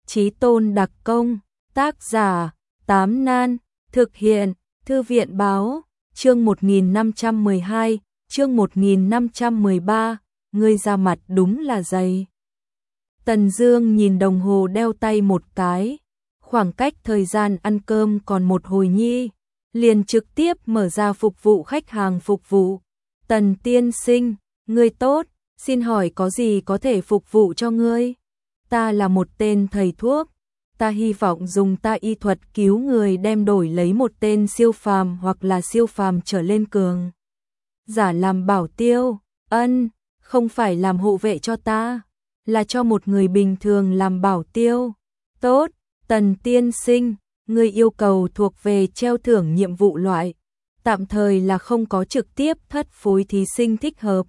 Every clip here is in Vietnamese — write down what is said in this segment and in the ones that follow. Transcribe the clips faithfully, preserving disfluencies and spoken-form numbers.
Chí tôn đặc công, tác giả, Tám Nan, thực hiện, Thư viện báo, chương một nghìn năm trăm mười hai, chương một nghìn năm trăm mười ba, ngươi ra mặt đúng là dày. Tần Dương nhìn đồng hồ đeo tay một cái, khoảng cách thời gian ăn cơm còn một hồi nhi, liền trực tiếp mở ra phục vụ khách hàng phục vụ. Tần tiên sinh, ngươi tốt, xin hỏi có gì có thể phục vụ cho ngươi? Ta là một tên thầy thuốc, ta hy vọng dùng ta y thuật cứu người đem đổi lấy một tên siêu phàm hoặc là siêu phàm trở lên cường giả làm bảo tiêu. Ân, không phải làm hộ vệ cho ta, là cho một người bình thường làm bảo tiêu. Tốt, Tần tiên sinh, ngươi yêu cầu thuộc về treo thưởng nhiệm vụ loại, tạm thời là không có trực tiếp thất phối thí sinh thích hợp.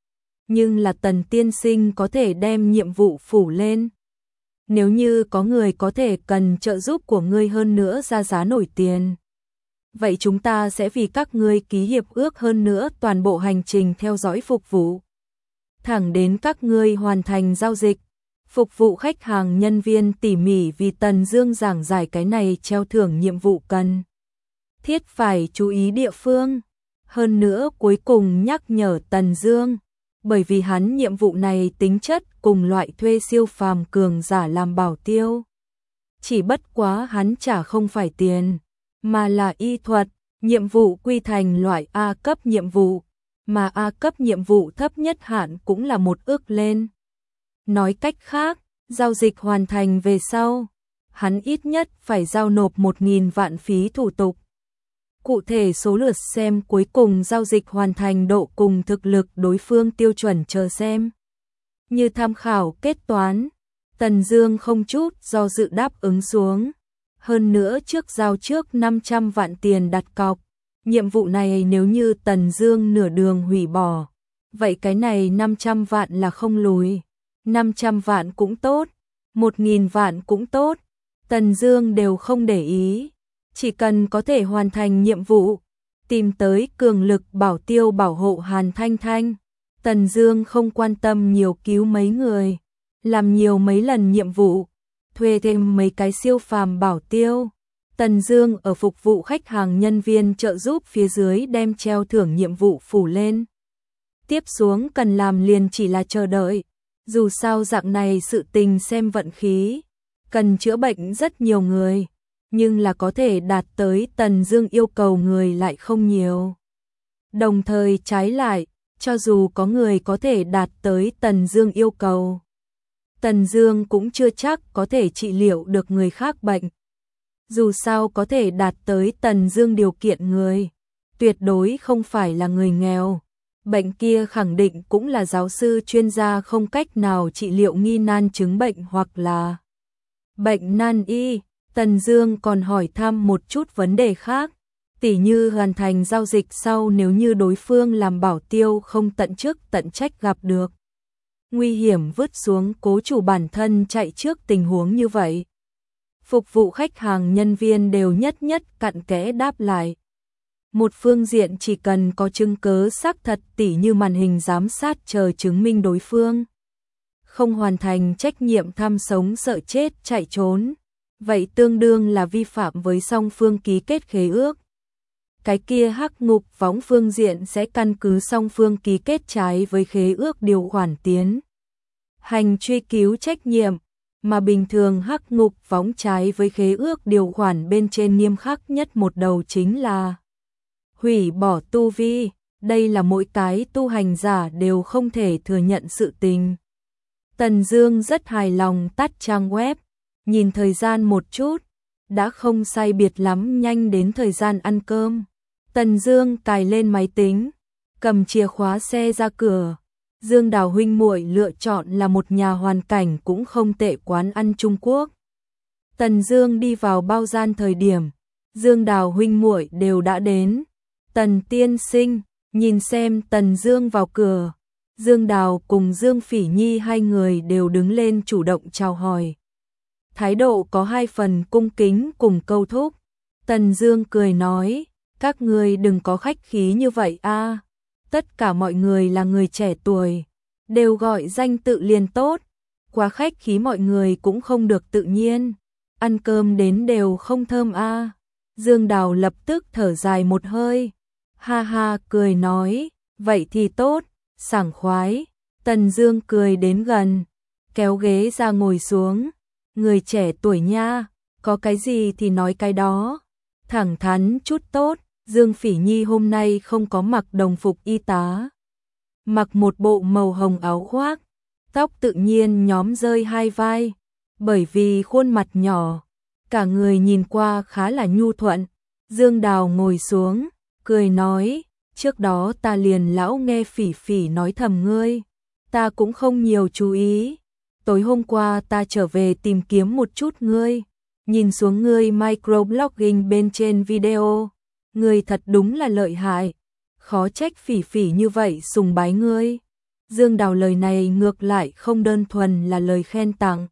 Nhưng là Tần tiên sinh có thể đem nhiệm vụ phủ lên. Nếu như có người có thể cần trợ giúp của ngươi hơn nữa ra giá nổi tiền, vậy chúng ta sẽ vì các ngươi ký hiệp ước hơn nữa toàn bộ hành trình theo dõi phục vụ, thẳng đến các ngươi hoàn thành giao dịch. Phục vụ khách hàng nhân viên tỉ mỉ vì Tần Dương giảng giải cái này treo thưởng nhiệm vụ cần thiết phải chú ý địa phương. Hơn nữa cuối cùng nhắc nhở Tần Dương, bởi vì hắn nhiệm vụ này tính chất cùng loại thuê siêu phàm cường giả làm bảo tiêu. Chỉ bất quá hắn trả không phải tiền, mà là y thuật, nhiệm vụ quy thành loại A cấp nhiệm vụ, mà A cấp nhiệm vụ thấp nhất hạn cũng là một ước lên. Nói cách khác, giao dịch hoàn thành về sau, hắn ít nhất phải giao nộp một nghìn vạn phí thủ tục. Cụ thể số lượt xem cuối cùng giao dịch hoàn thành độ cùng thực lực đối phương tiêu chuẩn chờ xem. Như tham khảo kết toán, Tần Dương không chút do dự đáp ứng xuống. Hơn nữa trước giao trước năm trăm vạn tiền đặt cọc. Nhiệm vụ này nếu như Tần Dương nửa đường hủy bỏ, vậy cái này năm trăm vạn là không lùi. năm trăm vạn cũng tốt, một nghìn vạn cũng tốt, Tần Dương đều không để ý. Chỉ cần có thể hoàn thành nhiệm vụ, tìm tới cường lực bảo tiêu bảo hộ Hàn Thanh Thanh, Tần Dương không quan tâm nhiều cứu mấy người, làm nhiều mấy lần nhiệm vụ, thuê thêm mấy cái siêu phàm bảo tiêu. Tần Dương ở phục vụ khách hàng nhân viên trợ giúp phía dưới đem treo thưởng nhiệm vụ phủ lên. Tiếp xuống cần làm liền chỉ là chờ đợi, dù sao dạng này sự tình xem vận khí, cần chữa bệnh rất nhiều người, nhưng là có thể đạt tới Tần Dương yêu cầu người lại không nhiều. Đồng thời trái lại, cho dù có người có thể đạt tới Tần Dương yêu cầu, Tần Dương cũng chưa chắc có thể trị liệu được người khác bệnh. Dù sao có thể đạt tới Tần Dương điều kiện người, tuyệt đối không phải là người nghèo. Bệnh kia khẳng định cũng là giáo sư chuyên gia không cách nào trị liệu nghi nan chứng bệnh hoặc là bệnh nan y. Tần Dương còn hỏi thăm một chút vấn đề khác, tỉ như hoàn thành giao dịch sau nếu như đối phương làm bảo tiêu không tận chức tận trách gặp được nguy hiểm vứt xuống cố chủ bản thân chạy trước tình huống như vậy. Phục vụ khách hàng nhân viên đều nhất nhất cặn kẽ đáp lại. Một phương diện chỉ cần có chứng cứ xác thật tỉ như màn hình giám sát chờ chứng minh đối phương không hoàn thành trách nhiệm tham sống sợ chết chạy trốn, vậy tương đương là vi phạm với song phương ký kết khế ước. Cái kia hắc ngục võng phương diện sẽ căn cứ song phương ký kết trái với khế ước điều khoản tiến hành truy cứu trách nhiệm, mà bình thường hắc ngục võng trái với khế ước điều khoản bên trên nghiêm khắc nhất một đầu chính là hủy bỏ tu vi. Đây là mỗi cái tu hành giả đều không thể thừa nhận sự tình. Tần Dương rất hài lòng tắt trang web, nhìn thời gian một chút, đã không sai biệt lắm nhanh đến thời gian ăn cơm. Tần Dương cài lên máy tính, cầm chìa khóa xe ra cửa. Dương Đào huynh muội lựa chọn là một nhà hoàn cảnh cũng không tệ quán ăn Trung Quốc. Tần Dương đi vào bao gian thời điểm, Dương Đào huynh muội đều đã đến. Tần tiên sinh, nhìn xem Tần Dương vào cửa, Dương Đào cùng Dương Phỉ Nhi hai người đều đứng lên chủ động chào hỏi. Thái độ có hai phần cung kính cùng câu thúc. Tần Dương cười nói, các ngươi đừng có khách khí như vậy a. Tất cả mọi người là người trẻ tuổi, đều gọi danh tự liền tốt. Quá khách khí mọi người cũng không được tự nhiên. Ăn cơm đến đều không thơm a. Dương Đào lập tức thở dài một hơi. Ha ha cười nói, vậy thì tốt, sảng khoái. Tần Dương cười đến gần, kéo ghế ra ngồi xuống. Người trẻ tuổi nha, có cái gì thì nói cái đó. Thẳng thắn chút tốt. Dương Phỉ Nhi hôm nay không có mặc đồng phục y tá, mặc một bộ màu hồng áo khoác, tóc tự nhiên nhóm rơi hai vai, bởi vì khuôn mặt nhỏ, cả người nhìn qua khá là nhu thuận. Dương Đào ngồi xuống, cười nói, trước đó ta liền lão nghe Phỉ Phỉ nói thầm ngươi, ta cũng không nhiều chú ý. Tối hôm qua ta trở về tìm kiếm một chút ngươi, nhìn xuống ngươi microblogging bên trên video, ngươi thật đúng là lợi hại, khó trách Phỉ Phỉ như vậy sùng bái ngươi. Dương Đào lời này ngược lại không đơn thuần là lời khen tặng.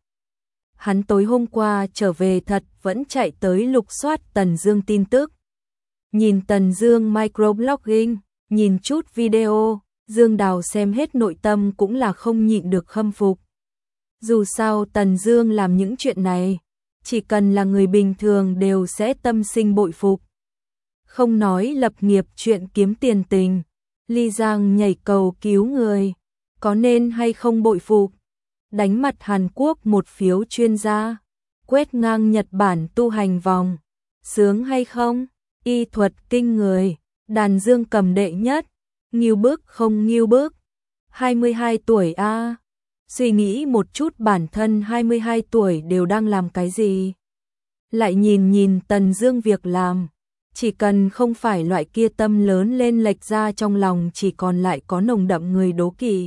Hắn tối hôm qua trở về thật vẫn chạy tới lục soát Tần Dương tin tức. Nhìn Tần Dương microblogging, nhìn chút video, Dương Đào xem hết nội tâm cũng là không nhịn được khâm phục. Dù sao Tần Dương làm những chuyện này, chỉ cần là người bình thường đều sẽ tâm sinh bội phục. Không nói lập nghiệp chuyện kiếm tiền tình, Ly Giang nhảy cầu cứu người, có nên hay không bội phục. Đánh mặt Hàn Quốc một phiếu chuyên gia, quét ngang Nhật Bản tu hành vòng, sướng hay không? Y thuật kinh người, đàn dương cầm đệ nhất, nghiêu bức không nghiêu bức. hai mươi hai tuổi a. Suy nghĩ một chút bản thân hai mươi hai tuổi đều đang làm cái gì? Lại nhìn nhìn Tần Dương việc làm, chỉ cần không phải loại kia tâm lớn lên lệch ra trong lòng chỉ còn lại có nồng đậm người đố kỵ,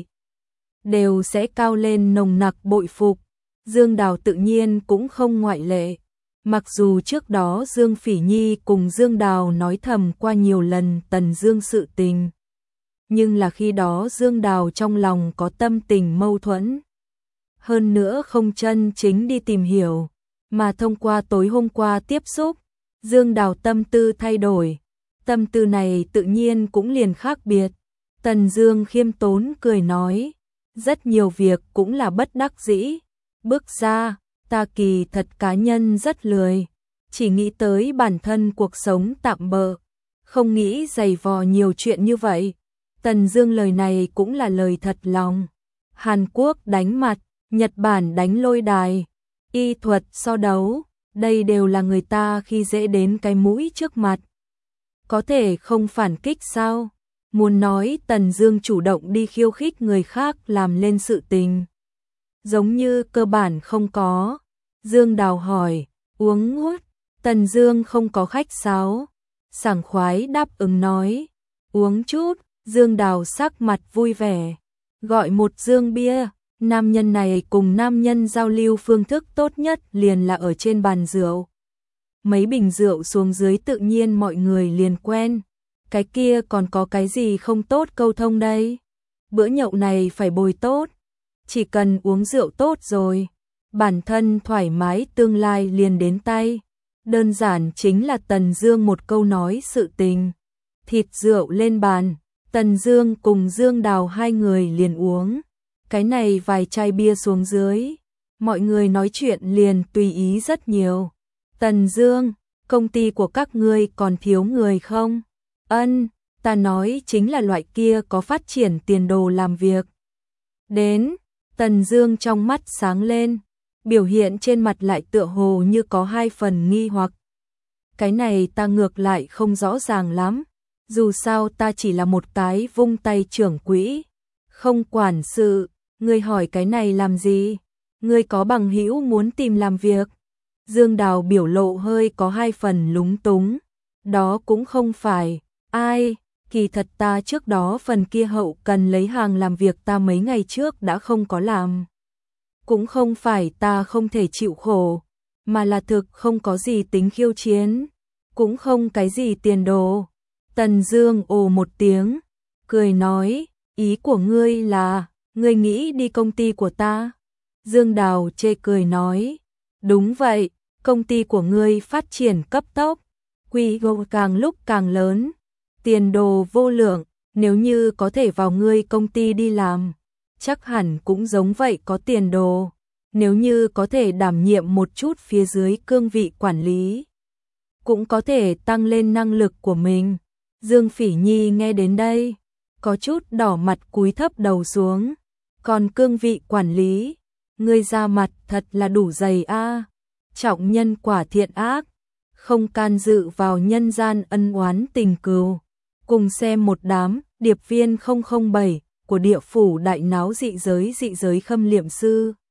đều sẽ cao lên nồng nặc bội phục. Dương Đào tự nhiên cũng không ngoại lệ. Mặc dù trước đó Dương Phỉ Nhi cùng Dương Đào nói thầm qua nhiều lần Tần Dương sự tình, nhưng là khi đó Dương Đào trong lòng có tâm tình mâu thuẫn. Hơn nữa không chân chính đi tìm hiểu, mà thông qua tối hôm qua tiếp xúc, Dương Đào tâm tư thay đổi. Tâm tư này tự nhiên cũng liền khác biệt. Tần Dương khiêm tốn cười nói, rất nhiều việc cũng là bất đắc dĩ. Bước ra, ta kỳ thật cá nhân rất lười, chỉ nghĩ tới bản thân cuộc sống tạm bợ, không nghĩ dày vò nhiều chuyện như vậy. Tần Dương lời này cũng là lời thật lòng. Hàn Quốc đánh mặt, Nhật Bản đánh lôi đài, y thuật so đấu, đây đều là người ta khi dễ đến cái mũi trước mặt. Có thể không phản kích sao? Muốn nói Tần Dương chủ động đi khiêu khích người khác làm lên sự tình, giống như cơ bản không có. Dương Đào hỏi, uống hút? Tần Dương không có khách sáo, sảng khoái đáp ứng nói, uống chút. Dương Đào sắc mặt vui vẻ, gọi một dương bia. Nam nhân này cùng nam nhân giao lưu phương thức tốt nhất liền là ở trên bàn rượu. Mấy bình rượu xuống dưới tự nhiên mọi người liền quen. Cái kia còn có cái gì không tốt câu thông đây? Bữa nhậu này phải bồi tốt, chỉ cần uống rượu tốt rồi, bản thân thoải mái tương lai liền đến tay. Đơn giản chính là Tần Dương một câu nói sự tình. Thịt rượu lên bàn, Tần Dương cùng Dương Đào hai người liền uống. Cái này vài chai bia xuống dưới, mọi người nói chuyện liền tùy ý rất nhiều. Tần Dương, công ty của các ngươi còn thiếu người không? Ân, ta nói chính là loại kia có phát triển tiền đồ làm việc. Đến, Tần Dương trong mắt sáng lên, biểu hiện trên mặt lại tựa hồ như có hai phần nghi hoặc. Cái này ta ngược lại không rõ ràng lắm, dù sao ta chỉ là một cái vung tay trưởng quỹ, không quản sự. Ngươi hỏi cái này làm gì? Ngươi có bằng hữu muốn tìm làm việc? Dương Đào biểu lộ hơi có hai phần lúng túng. Đó cũng không phải. Ai? Kỳ thật ta trước đó phần kia hậu cần lấy hàng làm việc ta mấy ngày trước đã không có làm. Cũng không phải ta không thể chịu khổ, mà là thực không có gì tính khiêu chiến, cũng không cái gì tiền đồ. Tần Dương ồ một tiếng, cười nói, ý của ngươi là ngươi nghĩ đi công ty của ta? Dương Đào chê cười nói, đúng vậy, công ty của ngươi phát triển cấp tốc, quy mô càng lúc càng lớn, tiền đồ vô lượng, nếu như có thể vào ngươi công ty đi làm, chắc hẳn cũng giống vậy có tiền đồ. nếu như có thể đảm nhiệm một chút phía dưới cương vị quản lý, cũng có thể tăng lên năng lực của mình. Dương Phỉ Nhi nghe đến đây, có chút đỏ mặt cúi thấp đầu xuống. Còn cương vị quản lý, ngươi ra mặt thật là đủ dày a. Trọng nhân quả thiện ác, không can dự vào nhân gian ân oán tình cừu. Cùng xem một đám điệp viên không không bảy của địa phủ đại náo dị giới dị giới khâm liệm sư.